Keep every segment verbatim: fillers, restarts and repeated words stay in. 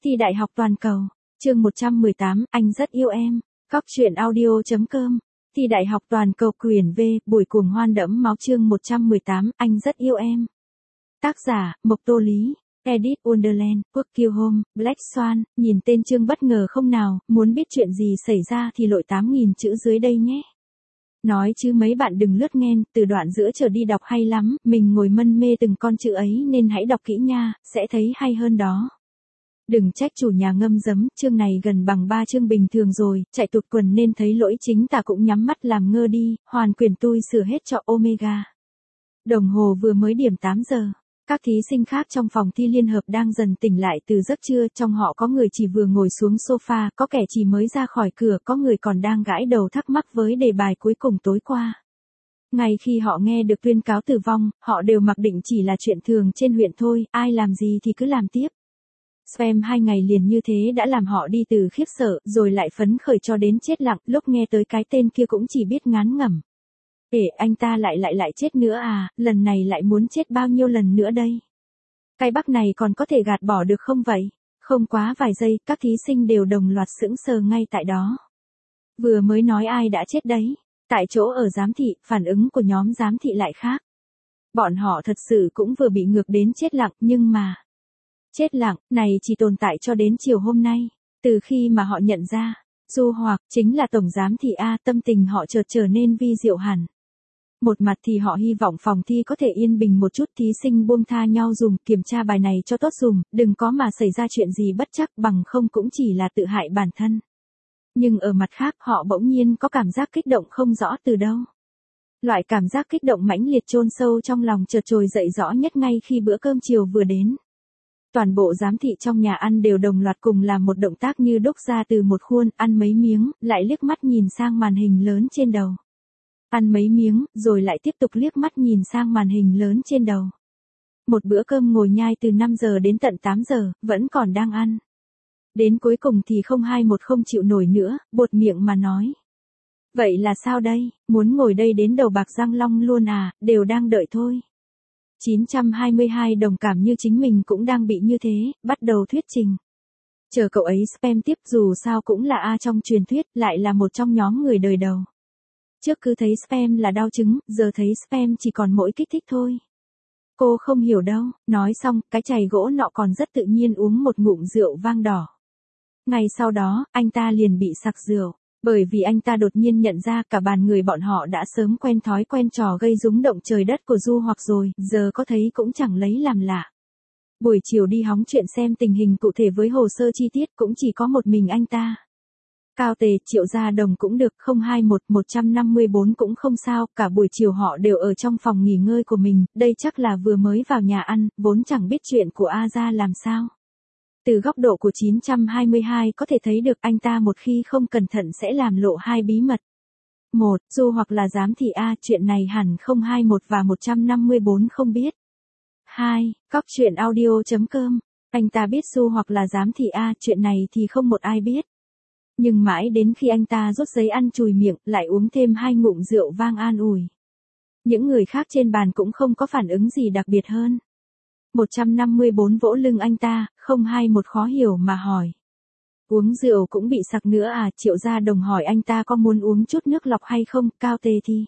Thi đại học toàn cầu, chương một trăm mười tám, anh rất yêu em, Cóc truyện audio chấm com, Thi đại học toàn cầu quyển V, buổi cuồng hoan đẫm máu chương một trăm mười tám, anh rất yêu em. Tác giả, Mộc Tô Lý, Edit Wonderland, Quốc Kiêu Home, Black Swan, nhìn tên chương bất ngờ không nào, muốn biết chuyện gì xảy ra thì lội tám nghìn chữ dưới đây nhé. Nói chứ mấy bạn đừng lướt ngang, từ đoạn giữa trở đi đọc hay lắm, mình ngồi mân mê từng con chữ ấy nên hãy đọc kỹ nha, sẽ thấy hay hơn đó. Đừng trách chủ nhà ngâm dấm, chương này gần bằng ba chương bình thường rồi, chạy tụt quần nên thấy lỗi chính tả cũng nhắm mắt làm ngơ đi, hoàn quyền tôi sửa hết cho Omega. Đồng hồ vừa mới điểm tám giờ. Các thí sinh khác trong phòng thi liên hợp đang dần tỉnh lại từ giấc trưa, trong họ có người chỉ vừa ngồi xuống sofa, có kẻ chỉ mới ra khỏi cửa, có người còn đang gãi đầu thắc mắc với đề bài cuối cùng tối qua. Ngay khi họ nghe được tuyên cáo tử vong, họ đều mặc định chỉ là chuyện thường trên huyện thôi, ai làm gì thì cứ làm tiếp. Spam hai ngày liền như thế đã làm họ đi từ khiếp sợ, rồi lại phấn khởi cho đến chết lặng, lúc nghe tới cái tên kia cũng chỉ biết ngán ngẩm. Để anh ta lại lại lại chết nữa à, lần này lại muốn chết bao nhiêu lần nữa đây? Cái bắc này còn có thể gạt bỏ được không vậy? Không quá vài giây, các thí sinh đều đồng loạt sững sờ ngay tại đó. Vừa mới nói ai đã chết đấy? Tại chỗ ở giám thị, phản ứng của nhóm giám thị lại khác. Bọn họ thật sự cũng vừa bị ngược đến chết lặng, nhưng mà... Chết lặng, này chỉ tồn tại cho đến chiều hôm nay. Từ khi mà họ nhận ra, Du Hoặc chính là tổng giám thị A, tâm tình họ chợt trở nên vi diệu hẳn. Một mặt thì họ hy vọng phòng thi có thể yên bình một chút, thí sinh buông tha nhau dùm, kiểm tra bài này cho tốt dùm, đừng có mà xảy ra chuyện gì bất trắc, bằng không cũng chỉ là tự hại bản thân. Nhưng ở mặt khác, họ bỗng nhiên có cảm giác kích động không rõ từ đâu. Loại cảm giác kích động mãnh liệt chôn sâu trong lòng chợt trồi dậy rõ nhất ngay khi bữa cơm chiều vừa đến. Toàn bộ giám thị trong nhà ăn đều đồng loạt cùng làm một động tác như đúc ra từ một khuôn, ăn mấy miếng, lại liếc mắt nhìn sang màn hình lớn trên đầu. Ăn mấy miếng, rồi lại tiếp tục liếc mắt nhìn sang màn hình lớn trên đầu. Một bữa cơm ngồi nhai từ năm giờ đến tận tám giờ, vẫn còn đang ăn. Đến cuối cùng thì không hai một không chịu nổi nữa, buột miệng mà nói. Vậy là sao đây, muốn ngồi đây đến đầu bạc răng long luôn à, đều đang đợi thôi. chín trăm hai mươi hai đồng cảm như chính mình cũng đang bị như thế, bắt đầu thuyết trình. Chờ cậu ấy spam tiếp, dù sao cũng là A trong truyền thuyết, lại là một trong nhóm người đời đầu. Trước cứ thấy spam là đau chứng, giờ thấy spam chỉ còn mỗi kích thích thôi. Cô không hiểu đâu, nói xong, cái chày gỗ nọ còn rất tự nhiên uống một ngụm rượu vang đỏ. Ngay sau đó, anh ta liền bị sặc rượu. Bởi vì anh ta đột nhiên nhận ra cả bàn người bọn họ đã sớm quen thói quen trò gây rúng động trời đất của Du Hoặc rồi, giờ có thấy cũng chẳng lấy làm lạ. Buổi chiều đi hóng chuyện xem tình hình cụ thể với hồ sơ chi tiết cũng chỉ có một mình anh ta. Cao Tề, Triệu Gia Đồng cũng được, không hai một, một trăm năm mươi bốn cũng không sao, cả buổi chiều họ đều ở trong phòng nghỉ ngơi của mình, đây chắc là vừa mới vào nhà ăn, vốn chẳng biết chuyện của A Gia làm sao. Từ góc độ của chín trăm hai mươi hai có thể thấy được anh ta một khi không cẩn thận sẽ làm lộ hai bí mật. Một, Du Hoặc là giám thị A, chuyện này hẳn không hai một và một trăm năm mươi bốn không biết. Hai, Cóc truyện audio chấm com, anh ta biết Du Hoặc là giám thị A, chuyện này thì không một ai biết. Nhưng mãi đến khi anh ta rút giấy ăn chùi miệng, lại uống thêm hai ngụm rượu vang an ủi. Những người khác trên bàn cũng không có phản ứng gì đặc biệt hơn. một trăm năm mươi bốn vỗ lưng anh ta, không hai một khó hiểu mà hỏi. Uống rượu cũng bị sặc nữa à, Triệu Gia Đồng hỏi anh ta có muốn uống chút nước lọc hay không, Cao Tề thì.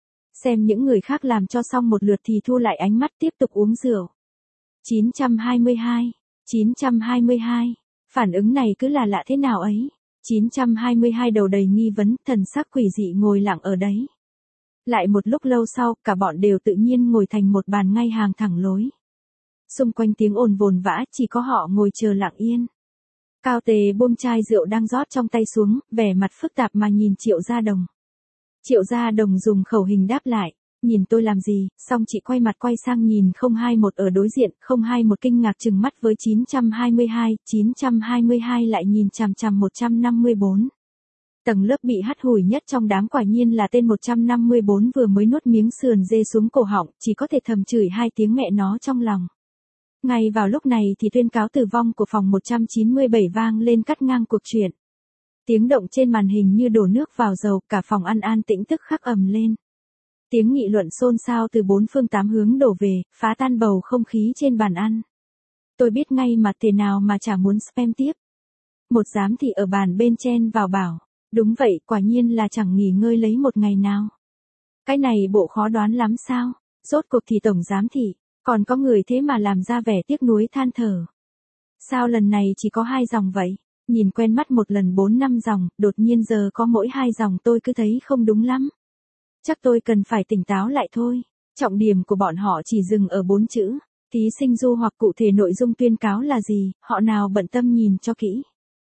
Xem những người khác làm cho xong một lượt thì thu lại ánh mắt tiếp tục uống rượu. chín trăm hai mươi hai, chín trăm hai mươi hai, phản ứng này cứ là lạ thế nào ấy. chín trăm hai mươi hai đầu đầy nghi vấn, thần sắc quỷ dị ngồi lặng ở đấy. Lại một lúc lâu sau, cả bọn đều tự nhiên ngồi thành một bàn ngay hàng thẳng lối. Xung quanh tiếng ồn vồn vã, chỉ có họ ngồi chờ lặng yên. Cao Tề buông chai rượu đang rót trong tay xuống, vẻ mặt phức tạp mà nhìn Triệu Gia Đồng. Triệu Gia Đồng dùng khẩu hình đáp lại, nhìn tôi làm gì, xong chị quay mặt quay sang nhìn không hai một ở đối diện, không hai một kinh ngạc trừng mắt với chín trăm hai mươi hai, chín trăm hai mươi hai lại nhìn chằm chằm một trăm năm mươi bốn. Tầng lớp bị hắt hủi nhất trong đám quả nhiên là tên một trăm năm mươi bốn vừa mới nuốt miếng sườn dê xuống cổ họng, chỉ có thể thầm chửi hai tiếng mẹ nó trong lòng. Ngay vào lúc này thì tuyên cáo tử vong của phòng một trăm chín mươi bảy vang lên cắt ngang cuộc chuyện. Tiếng động trên màn hình như đổ nước vào dầu, cả phòng ăn an tĩnh tức khắc ầm lên. Tiếng nghị luận xôn xao từ bốn phương tám hướng đổ về, phá tan bầu không khí trên bàn ăn. Tôi biết ngay mà thế nào mà chả muốn spam tiếp. Một giám thị ở bàn bên chen vào bảo. Đúng vậy, quả nhiên là chẳng nghỉ ngơi lấy một ngày nào. Cái này bộ khó đoán lắm sao? Rốt cuộc thì tổng giám thị, còn có người thế mà làm ra vẻ tiếc nuối than thở. Sao lần này chỉ có hai dòng vậy? Nhìn quen mắt một lần bốn năm dòng, đột nhiên giờ có mỗi hai dòng tôi cứ thấy không đúng lắm. Chắc tôi cần phải tỉnh táo lại thôi. Trọng điểm của bọn họ chỉ dừng ở bốn chữ. Thí sinh du hoặc cụ thể nội dung tuyên cáo là gì, họ nào bận tâm nhìn cho kỹ.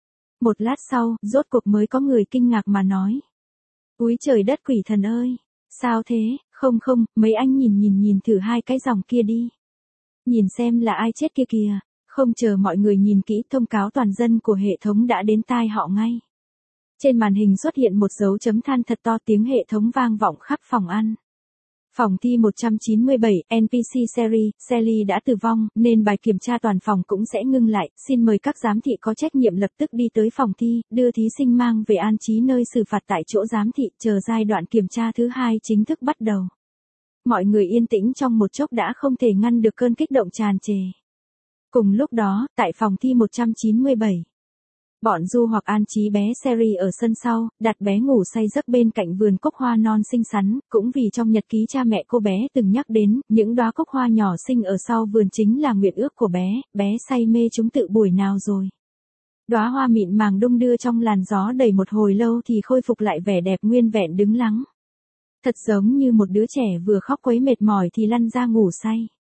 Một lát sau, rốt cuộc mới có người kinh ngạc mà nói. Úi trời đất quỷ thần ơi! Sao thế? Không không, mấy anh nhìn nhìn nhìn thử hai cái dòng kia đi. Nhìn xem là ai chết kia kìa. Không chờ mọi người nhìn kỹ, thông cáo toàn dân của hệ thống đã đến tai họ ngay. Trên màn hình xuất hiện một dấu chấm than thật to, tiếng hệ thống vang vọng khắp phòng ăn. Phòng thi một trăm chín mươi bảy, en pê xê Sally, Sally đã tử vong, nên bài kiểm tra toàn phòng cũng sẽ ngưng lại. Xin mời các giám thị có trách nhiệm lập tức đi tới phòng thi, đưa thí sinh mang về an trí nơi xử phạt tại chỗ giám thị, chờ giai đoạn kiểm tra thứ hai chính thức bắt đầu. Mọi người yên tĩnh trong một chốc đã không thể ngăn được cơn kích động tràn trề. Cùng lúc đó, tại phòng thi một trăm chín mươi bảy, bọn du hoặc an trí bé Seri ở sân sau, đặt bé ngủ say giấc bên cạnh vườn cúc hoa non xinh xắn, cũng vì trong nhật ký cha mẹ cô bé từng nhắc đến, những đóa cúc hoa nhỏ xinh ở sau vườn chính là nguyện ước của bé, bé say mê chúng tự buổi nào rồi. Đóa hoa mịn màng đung đưa trong làn gió đầy một hồi lâu thì khôi phục lại vẻ đẹp nguyên vẹn đứng lắng. Thật giống như một đứa trẻ vừa khóc quấy mệt mỏi thì lăn ra ngủ say.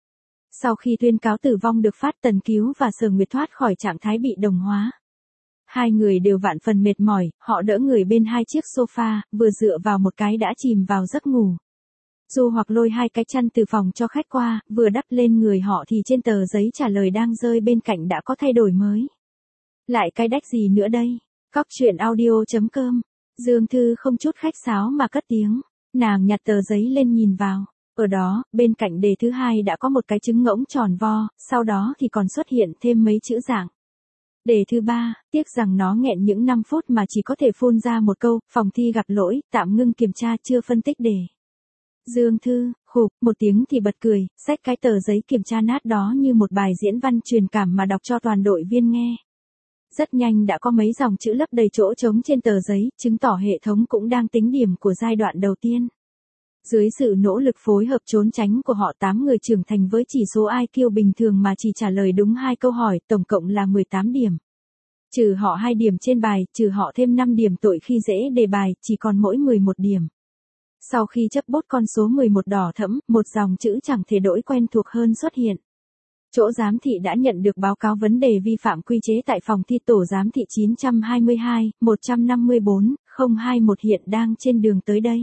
Sau khi tuyên cáo tử vong được phát, Tần Cứu và Sở Nguyệt thoát khỏi trạng thái bị đồng hóa. Hai người đều vạn phần mệt mỏi, họ đỡ người bên hai chiếc sofa, vừa dựa vào một cái đã chìm vào giấc ngủ. Du hoặc lôi hai cái chăn từ phòng cho khách qua, vừa đắp lên người họ thì trên tờ giấy trả lời đang rơi bên cạnh đã có thay đổi mới. Lại cái đách gì nữa đây? Cóc truyện audio chấm com. Dương Thư không chút khách sáo mà cất tiếng. Nàng nhặt tờ giấy lên nhìn vào. Ở đó, bên cạnh đề thứ hai đã có một cái trứng ngỗng tròn vo, sau đó thì còn xuất hiện thêm mấy chữ dạng. Đề thứ ba, tiếc rằng nó nghẹn những năm phút mà chỉ có thể phun ra một câu, phòng thi gặp lỗi, tạm ngưng kiểm tra, chưa phân tích đề. Dương Thư, khục, một tiếng thì bật cười, xách cái tờ giấy kiểm tra nát đó như một bài diễn văn truyền cảm mà đọc cho toàn đội viên nghe. Rất nhanh đã có mấy dòng chữ lấp đầy chỗ trống trên tờ giấy, chứng tỏ hệ thống cũng đang tính điểm của giai đoạn đầu tiên. Dưới sự nỗ lực phối hợp trốn tránh của họ, tám người trưởng thành với chỉ số i kiu bình thường mà chỉ trả lời đúng hai câu hỏi, tổng cộng là mười tám điểm. Trừ họ hai điểm trên bài, trừ họ thêm năm điểm tội khi dễ đề bài, chỉ còn mỗi mười một điểm. Sau khi chấp bút con số mười một đỏ thẫm, một dòng chữ chẳng thể đổi quen thuộc hơn xuất hiện. Chỗ giám thị đã nhận được báo cáo vấn đề vi phạm quy chế tại phòng thi tổ giám thị chín hai hai, một năm bốn, không hai mốt hiện đang trên đường tới đây.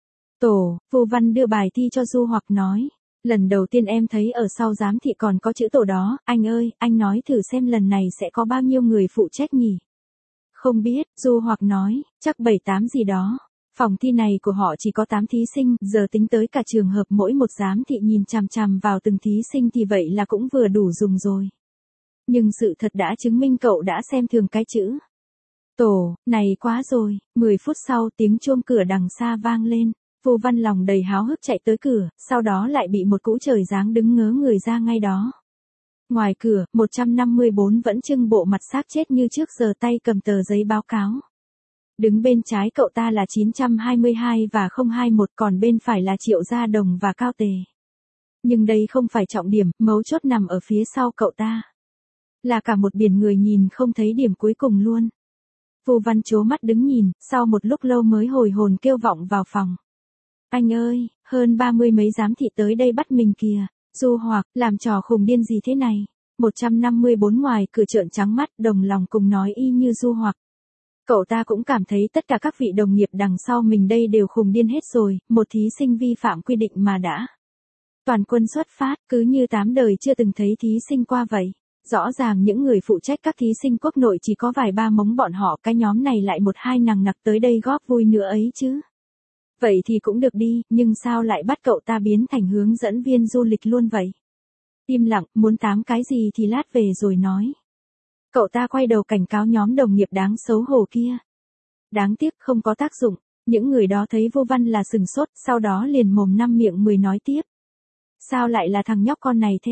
Tổ, Vu Văn đưa bài thi cho Du hoặc nói. Lần đầu tiên em thấy ở sau giám thị còn có chữ tổ đó, anh ơi, anh nói thử xem lần này sẽ có bao nhiêu người phụ trách nhỉ? Không biết, Du hoặc nói, chắc bảy tám gì đó. Phòng thi này của họ chỉ có tám thí sinh, giờ tính tới cả trường hợp mỗi một giám thị nhìn chằm chằm vào từng thí sinh thì vậy là cũng vừa đủ dùng rồi. Nhưng sự thật đã chứng minh cậu đã xem thường cái chữ tổ, này quá rồi. Mười phút sau tiếng chuông cửa đằng xa vang lên. Vu Văn lòng đầy háo hức chạy tới cửa, sau đó lại bị một cỗ trời giáng đứng ngớ người ra ngay đó. Ngoài cửa, một trăm năm mươi bốn vẫn trưng bộ mặt xác chết như trước giờ tay cầm tờ giấy báo cáo. Đứng bên trái cậu ta là chín hai hai và không hai mốt, còn bên phải là Triệu Gia Đồng và Cao Tề. Nhưng đây không phải trọng điểm, mấu chốt nằm ở phía sau cậu ta. Là cả một biển người nhìn không thấy điểm cuối cùng luôn. Vu Văn trố mắt đứng nhìn, sau một lúc lâu mới hồi hồn kêu vọng vào phòng. Anh ơi, hơn ba mươi mấy giám thị tới đây bắt mình kìa. Du hoặc, làm trò khùng điên gì thế này? một trăm năm mươi bốn ngoài cửa trợn trắng mắt, đồng lòng cùng nói y như Du hoặc. Cậu ta cũng cảm thấy tất cả các vị đồng nghiệp đằng sau mình đây đều khùng điên hết rồi, một thí sinh vi phạm quy định mà đã. Toàn quân xuất phát, cứ như tám đời chưa từng thấy thí sinh qua vậy. Rõ ràng những người phụ trách các thí sinh quốc nội chỉ có vài ba mống bọn họ, cái nhóm này lại một hai nằng nặc tới đây góp vui nữa ấy chứ. Vậy thì cũng được đi, nhưng sao lại bắt cậu ta biến thành hướng dẫn viên du lịch luôn vậy? Im lặng, muốn tám cái gì thì lát về rồi nói. Cậu ta quay đầu cảnh cáo nhóm đồng nghiệp đáng xấu hổ kia. Đáng tiếc không có tác dụng, những người đó thấy Vô Văn là sừng sốt, sau đó liền mồm năm miệng mười nói tiếp. Sao lại là thằng nhóc con này thế?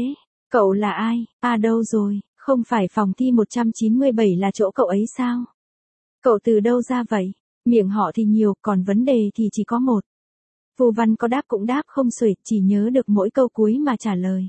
Cậu là ai? À đâu rồi, không phải phòng thi một trăm chín mươi bảy là chỗ cậu ấy sao? Cậu từ đâu ra vậy? Miệng họ thì nhiều, còn vấn đề thì chỉ có một. Vu Văn có đáp cũng đáp không xuể, chỉ nhớ được mỗi câu cuối mà trả lời.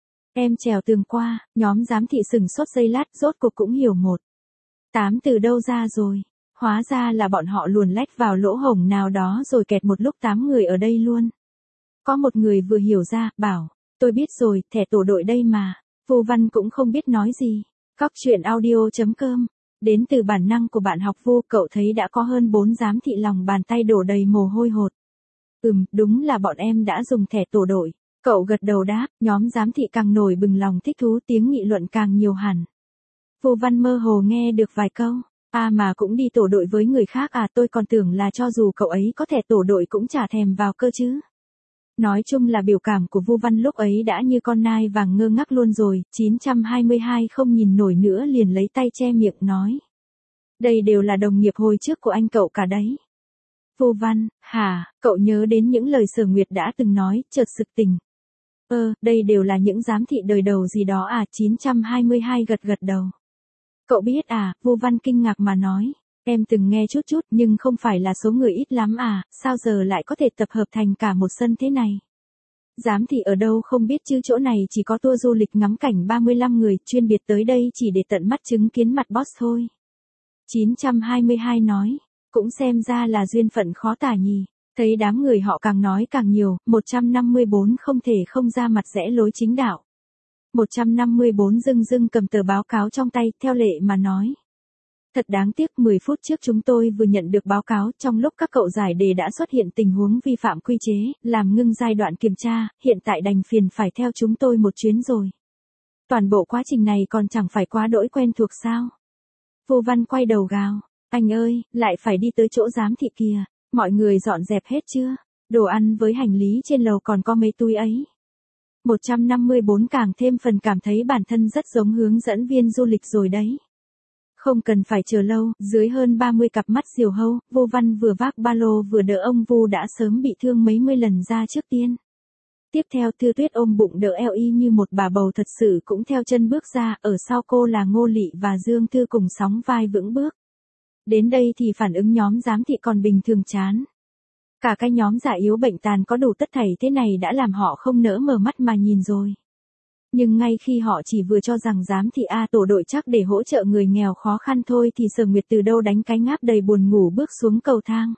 Em trèo tường qua, nhóm giám thị sừng sốt giây lát, rốt cuộc cũng hiểu một. Tám từ đâu ra rồi? Hóa ra là bọn họ luồn lách vào lỗ hổng nào đó rồi kẹt một lúc tám người ở đây luôn. Có một người vừa hiểu ra, bảo, tôi biết rồi, thẻ tổ đội đây mà. Vu Văn cũng không biết nói gì. Cóc truyện audio chấm com. Đến từ bản năng của bạn học Vu, cậu thấy đã có hơn bốn giám thị lòng bàn tay đổ đầy mồ hôi hột. Ừm, đúng là bọn em đã dùng thẻ tổ đội. Cậu gật đầu đáp, nhóm giám thị càng nổi bừng lòng thích thú, tiếng nghị luận càng nhiều hẳn. Vu Văn mơ hồ nghe được vài câu. À mà cũng đi tổ đội với người khác à, tôi còn tưởng là cho dù cậu ấy có thẻ tổ đội cũng chả thèm vào cơ chứ. Nói chung là biểu cảm của Vu Văn lúc ấy đã như con nai vàng ngơ ngác luôn rồi. chín trăm hai mươi hai không nhìn nổi nữa liền lấy tay che miệng nói. Đây đều là đồng nghiệp hồi trước của anh cậu cả đấy. Vu Văn, hả, cậu nhớ đến những lời Sở Nguyệt đã từng nói, chợt sực tỉnh. Ơ, đây đều là những giám thị đời đầu gì đó à, chín trăm hai mươi hai gật gật đầu. Cậu biết à, Vu Văn kinh ngạc mà nói. Em từng nghe chút chút nhưng không phải là số người ít lắm à, sao giờ lại có thể tập hợp thành cả một sân thế này. Giám thị ở đâu không biết chứ chỗ này chỉ có tour du lịch ngắm cảnh ba mươi lăm người chuyên biệt tới đây chỉ để tận mắt chứng kiến mặt boss thôi. chín trăm hai mươi hai nói, cũng xem ra là duyên phận khó tả nhỉ. Thấy đám người họ càng nói càng nhiều, một trăm năm mươi bốn không thể không ra mặt rẽ lối chính đạo. một trăm năm mươi bốn dưng dưng cầm tờ báo cáo trong tay, theo lệ mà nói. Thật đáng tiếc, mười phút trước chúng tôi vừa nhận được báo cáo, trong lúc các cậu giải đề đã xuất hiện tình huống vi phạm quy chế, làm ngưng giai đoạn kiểm tra, hiện tại đành phiền phải theo chúng tôi một chuyến rồi. Toàn bộ quá trình này còn chẳng phải quá đỗi quen thuộc sao? Vu Văn quay đầu gào, anh ơi, lại phải đi tới chỗ giám thị kìa, mọi người dọn dẹp hết chưa? Đồ ăn với hành lý trên lầu còn có mấy túi ấy. một trăm năm mươi bốn càng thêm phần cảm thấy bản thân rất giống hướng dẫn viên du lịch rồi đấy. Không cần phải chờ lâu, dưới hơn ba mươi cặp mắt diều hâu, Vu Văn vừa vác ba lô vừa đỡ ông Vu đã sớm bị thương mấy mươi lần ra trước tiên. Tiếp theo Thư Tuyết ôm bụng đỡ eo y như một bà bầu thật sự cũng theo chân bước ra, ở sau cô là Ngô Lị và Dương Thư cùng sóng vai vững bước. Đến đây thì phản ứng nhóm giám thị còn bình thường chán. Cả cái nhóm già yếu bệnh tàn có đủ tất thảy thế này đã làm họ không nỡ mở mắt mà nhìn rồi. Nhưng ngay khi họ chỉ vừa cho rằng giám thị A tổ đội chắc để hỗ trợ người nghèo khó khăn thôi thì Sở Nguyệt từ đâu đánh cái ngáp đầy buồn ngủ bước xuống cầu thang.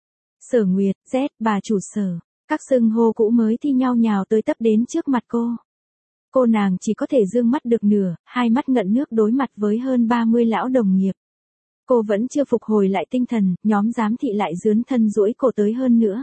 Sở Nguyệt, Z, bà chủ Sở, các xưng hô cũ mới thi nhau nhào tới tấp đến trước mặt cô. Cô nàng chỉ có thể dương mắt được nửa, hai mắt ngận nước đối mặt với hơn ba mươi lão đồng nghiệp. Cô vẫn chưa phục hồi lại tinh thần, nhóm giám thị lại dướn thân duỗi cổ tới hơn nữa.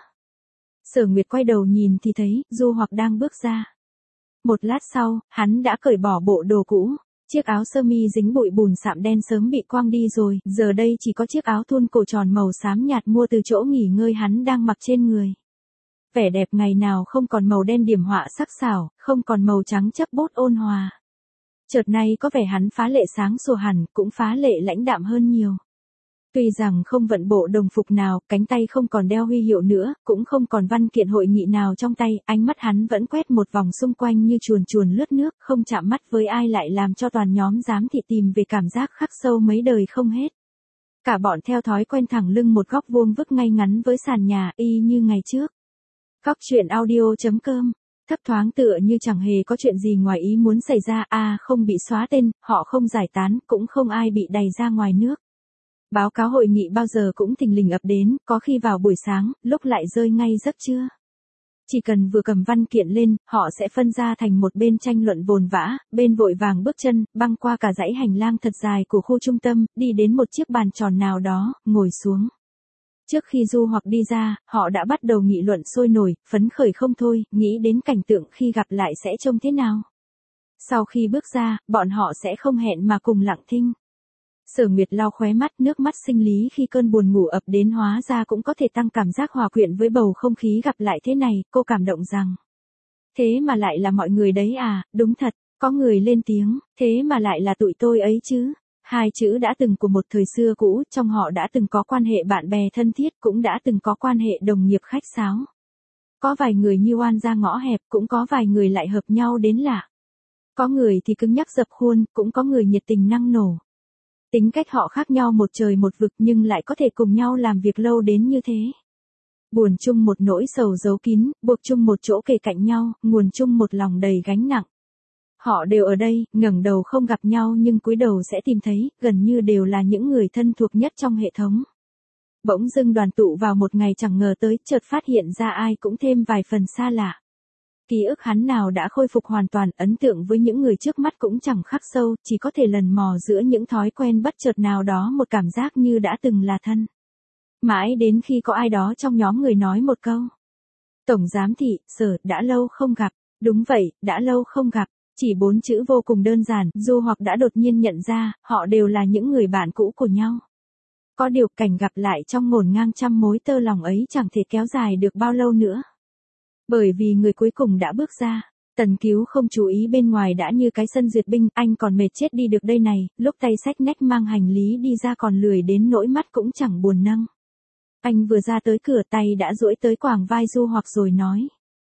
Sở Nguyệt quay đầu nhìn thì thấy, Du Hoặc đang bước ra. Một lát sau, hắn đã cởi bỏ bộ đồ cũ, chiếc áo sơ mi dính bụi bùn sạm đen sớm bị quăng đi rồi, giờ đây chỉ có chiếc áo thun cổ tròn màu xám nhạt mua từ chỗ nghỉ ngơi hắn đang mặc trên người. Vẻ đẹp ngày nào không còn màu đen điểm họa sắc sảo, không còn màu trắng chấp bút ôn hòa. Chợt nay có vẻ hắn phá lệ sáng sủa hẳn, cũng phá lệ lãnh đạm hơn nhiều. Tuy rằng không vận bộ đồng phục nào, cánh tay không còn đeo huy hiệu nữa, cũng không còn văn kiện hội nghị nào trong tay, ánh mắt hắn vẫn quét một vòng xung quanh như chuồn chuồn lướt nước, không chạm mắt với ai lại làm cho toàn nhóm giám thị tìm về cảm giác khắc sâu mấy đời không hết. Cả bọn theo thói quen thẳng lưng một góc vuông vức ngay ngắn với sàn nhà, y như ngày trước. Cóc truyện audio chấm com. Thấp thoáng tựa như chẳng hề có chuyện gì ngoài ý muốn xảy ra, a à, không bị xóa tên, họ không giải tán, cũng không ai bị đày ra ngoài nước. Báo cáo hội nghị bao giờ cũng thình lình ập đến, có khi vào buổi sáng, lúc lại rơi ngay giấc trưa. Chỉ cần vừa cầm văn kiện lên, họ sẽ phân ra thành một bên tranh luận vồn vã, bên vội vàng bước chân, băng qua cả dãy hành lang thật dài của khu trung tâm, đi đến một chiếc bàn tròn nào đó, ngồi xuống. Trước khi Du Hoặc đi ra, họ đã bắt đầu nghị luận sôi nổi, phấn khởi không thôi, nghĩ đến cảnh tượng khi gặp lại sẽ trông thế nào. Sau khi bước ra, bọn họ sẽ không hẹn mà cùng lặng thinh. Sở Nguyệt lau khóe mắt, nước mắt sinh lý khi cơn buồn ngủ ập đến hóa ra cũng có thể tăng cảm giác hòa quyện với bầu không khí gặp lại thế này, cô cảm động rằng. Thế mà lại là mọi người đấy à, đúng thật, có người lên tiếng, thế mà lại là tụi tôi ấy chứ. Hai chữ đã từng của một thời xưa cũ, trong họ đã từng có quan hệ bạn bè thân thiết, cũng đã từng có quan hệ đồng nghiệp khách sáo. Có vài người như oan ra ngõ hẹp, cũng có vài người lại hợp nhau đến lạ. Có người thì cứng nhắc dập khuôn, cũng có người nhiệt tình năng nổ. Tính cách họ khác nhau một trời một vực nhưng lại có thể cùng nhau làm việc lâu đến như thế. Buồn chung một nỗi sầu giấu kín, buộc chung một chỗ kề cạnh nhau, nguồn chung một lòng đầy gánh nặng. Họ đều ở đây, ngẩng đầu không gặp nhau nhưng cúi đầu sẽ tìm thấy, gần như đều là những người thân thuộc nhất trong hệ thống. Bỗng dưng đoàn tụ vào một ngày chẳng ngờ tới, chợt phát hiện ra ai cũng thêm vài phần xa lạ. Ký ức hắn nào đã khôi phục hoàn toàn, ấn tượng với những người trước mắt cũng chẳng khắc sâu, chỉ có thể lần mò giữa những thói quen bất chợt nào đó một cảm giác như đã từng là thân. Mãi đến khi có ai đó trong nhóm người nói một câu. Tổng giám thị, Sở, đã lâu không gặp. Đúng vậy, đã lâu không gặp. Chỉ bốn chữ vô cùng đơn giản, Du Hoặc đã đột nhiên nhận ra, họ đều là những người bạn cũ của nhau. Có điều cảnh gặp lại trong ngổn ngang trăm mối tơ lòng ấy chẳng thể kéo dài được bao lâu nữa. Bởi vì người cuối cùng đã bước ra. Tần Cứu không chú ý bên ngoài đã như cái sân duyệt binh, anh còn mệt chết đi được đây này, lúc tay xách nách mang hành lý đi ra còn lười đến nỗi mắt cũng chẳng buồn nâng. Anh vừa ra tới cửa tay đã duỗi tới quàng vai Du Hoặc rồi nói.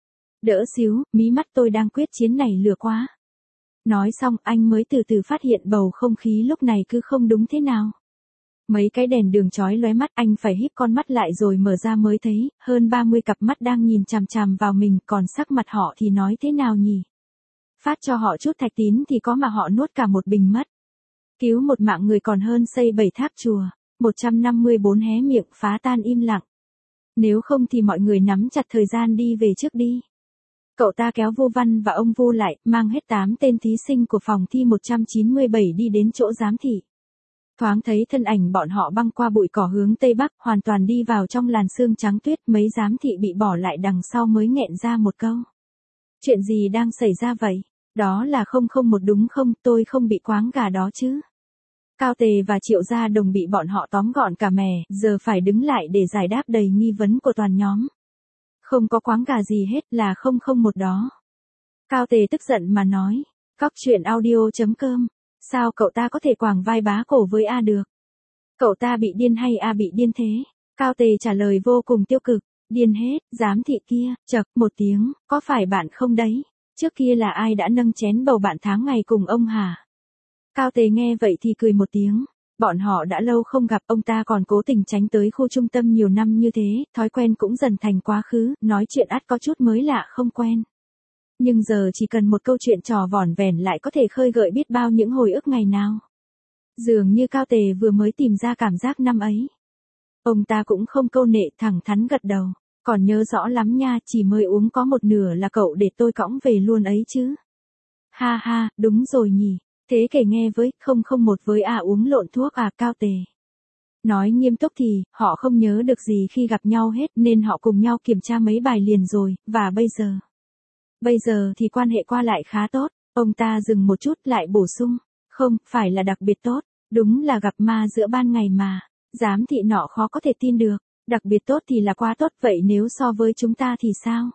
Đỡ xíu, mí mắt tôi đang quyết chiến này lừa quá. Nói xong anh mới từ từ phát hiện bầu không khí lúc này cứ không đúng thế nào. Mấy cái đèn đường chói lóe mắt, anh phải híp con mắt lại rồi mở ra mới thấy, hơn ba mươi cặp mắt đang nhìn chằm chằm vào mình, còn sắc mặt họ thì nói thế nào nhỉ? Phát cho họ chút thạch tín thì có mà họ nuốt cả một bình mất. Cứu một mạng người còn hơn xây bảy tháp chùa. một trăm năm mươi bốn hé miệng phá tan im lặng. Nếu không thì mọi người nắm chặt thời gian đi về trước đi. Cậu ta kéo Vô Văn và ông Vu lại, mang hết tám tên thí sinh của phòng thi một trăm chín mươi bảy đi đến chỗ giám thị. Thoáng thấy thân ảnh bọn họ băng qua bụi cỏ hướng tây bắc, hoàn toàn đi vào trong làn sương trắng tuyết, mấy giám thị bị bỏ lại đằng sau mới nghẹn ra một câu. Chuyện gì đang xảy ra vậy? Đó là không không một đúng không, tôi không bị quáng gà đó chứ. Cao Tề và Triệu Gia Đồng bị bọn họ tóm gọn cả mẻ, giờ phải đứng lại để giải đáp đầy nghi vấn của toàn nhóm. Không có quáng gà gì hết, là không không một đó. Cao Tề tức giận mà nói. Cóc truyện audio chấm com. Sao cậu ta có thể quàng vai bá cổ với A được? Cậu ta bị điên hay A bị điên thế? Cao Tề trả lời vô cùng tiêu cực. Điên hết, giám thị kia, chậc, một tiếng, có phải bạn không đấy? Trước kia là ai đã nâng chén bầu bạn tháng ngày cùng ông hả? Cao Tề nghe vậy thì cười một tiếng. Bọn họ đã lâu không gặp, ông ta còn cố tình tránh tới khu trung tâm nhiều năm như thế, thói quen cũng dần thành quá khứ, nói chuyện ắt có chút mới lạ không quen. Nhưng giờ chỉ cần một câu chuyện trò vỏn vẻn lại có thể khơi gợi biết bao những hồi ức ngày nào. Dường như Cao Tề vừa mới tìm ra cảm giác năm ấy. Ông ta cũng không câu nệ, thẳng thắn gật đầu. Còn nhớ rõ lắm nha, chỉ mới uống có một nửa là cậu để tôi cõng về luôn ấy chứ. Ha ha, đúng rồi nhỉ. Thế kể nghe với, không không một với à uống lộn thuốc à, Cao Tề. Nói nghiêm túc thì, họ không nhớ được gì khi gặp nhau hết nên họ cùng nhau kiểm tra mấy bài liền rồi, và bây giờ. Bây giờ thì quan hệ qua lại khá tốt, ông ta dừng một chút lại bổ sung. Không, phải là đặc biệt tốt, đúng là gặp ma giữa ban ngày mà, giám thị nọ khó có thể tin được, đặc biệt tốt thì là quá tốt, vậy nếu so với chúng ta thì sao?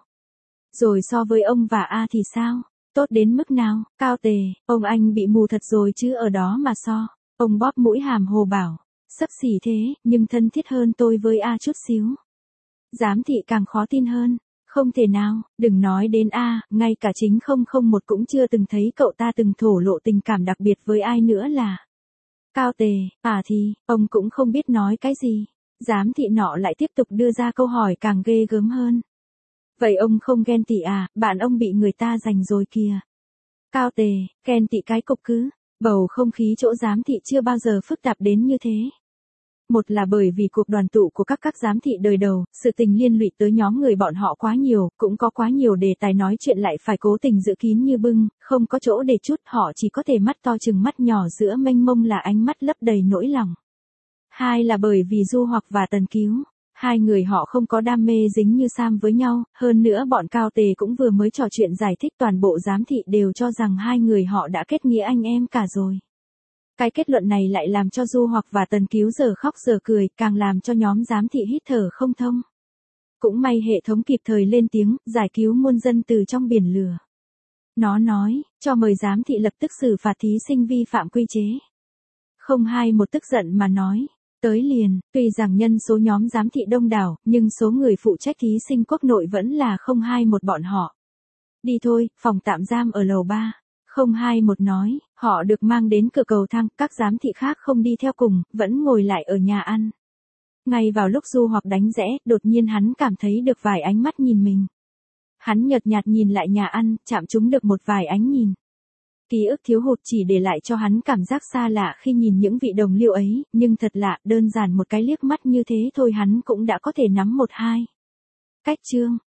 Rồi so với ông và A thì sao? Tốt đến mức nào? Cao Tề, ông anh bị mù thật rồi chứ ở đó mà so. Ông bóp mũi hàm hồ bảo, xấp xỉ thế, nhưng thân thiết hơn tôi với A chút xíu. Giám thị càng khó tin hơn. Không thể nào, đừng nói đến A, ngay cả chính không không một cũng chưa từng thấy cậu ta từng thổ lộ tình cảm đặc biệt với ai nữa là. Cao Tề, à thì, ông cũng không biết nói cái gì. Giám thị nọ lại tiếp tục đưa ra câu hỏi càng ghê gớm hơn. Vậy ông không ghen tị à, bạn ông bị người ta giành rồi kìa. Cao Tề, ghen tị cái cục cứ, bầu không khí chỗ giám thị chưa bao giờ phức tạp đến như thế. Một là bởi vì cuộc đoàn tụ của các các giám thị đời đầu, sự tình liên lụy tới nhóm người bọn họ quá nhiều, cũng có quá nhiều đề tài nói chuyện lại phải cố tình giữ kín như bưng, không có chỗ để chút, họ chỉ có thể mắt to chừng mắt nhỏ giữa mênh mông là ánh mắt lấp đầy nỗi lòng. Hai là bởi vì Du Hoặc và Tần Cứu, hai người họ không có đam mê dính như Sam với nhau, hơn nữa bọn Cao Tề cũng vừa mới trò chuyện giải thích toàn bộ giám thị đều cho rằng hai người họ đã kết nghĩa anh em cả rồi. Cái kết luận này lại làm cho Du Hoặc và Tần Cứu giờ khóc giờ cười, càng làm cho nhóm giám thị hít thở không thông. Cũng may hệ thống kịp thời lên tiếng, giải cứu muôn dân từ trong biển lửa. Nó nói, cho mời giám thị lập tức xử phạt thí sinh vi phạm quy chế. Không hai một tức giận mà nói, tới liền, tuy rằng nhân số nhóm giám thị đông đảo, nhưng số người phụ trách thí sinh quốc nội vẫn là không hai một bọn họ. Đi thôi, phòng tạm giam ở lầu ba. Không hai một nói, họ được mang đến cửa cầu thang, các giám thị khác không đi theo cùng, vẫn ngồi lại ở nhà ăn. Ngay vào lúc Du Hoặc đánh rẽ, đột nhiên hắn cảm thấy được vài ánh mắt nhìn mình. Hắn nhợt nhạt nhìn lại nhà ăn, chạm trúng được một vài ánh nhìn. Ký ức thiếu hụt chỉ để lại cho hắn cảm giác xa lạ khi nhìn những vị đồng liêu ấy, nhưng thật lạ, đơn giản một cái liếc mắt như thế thôi hắn cũng đã có thể nắm một hai. Cách chương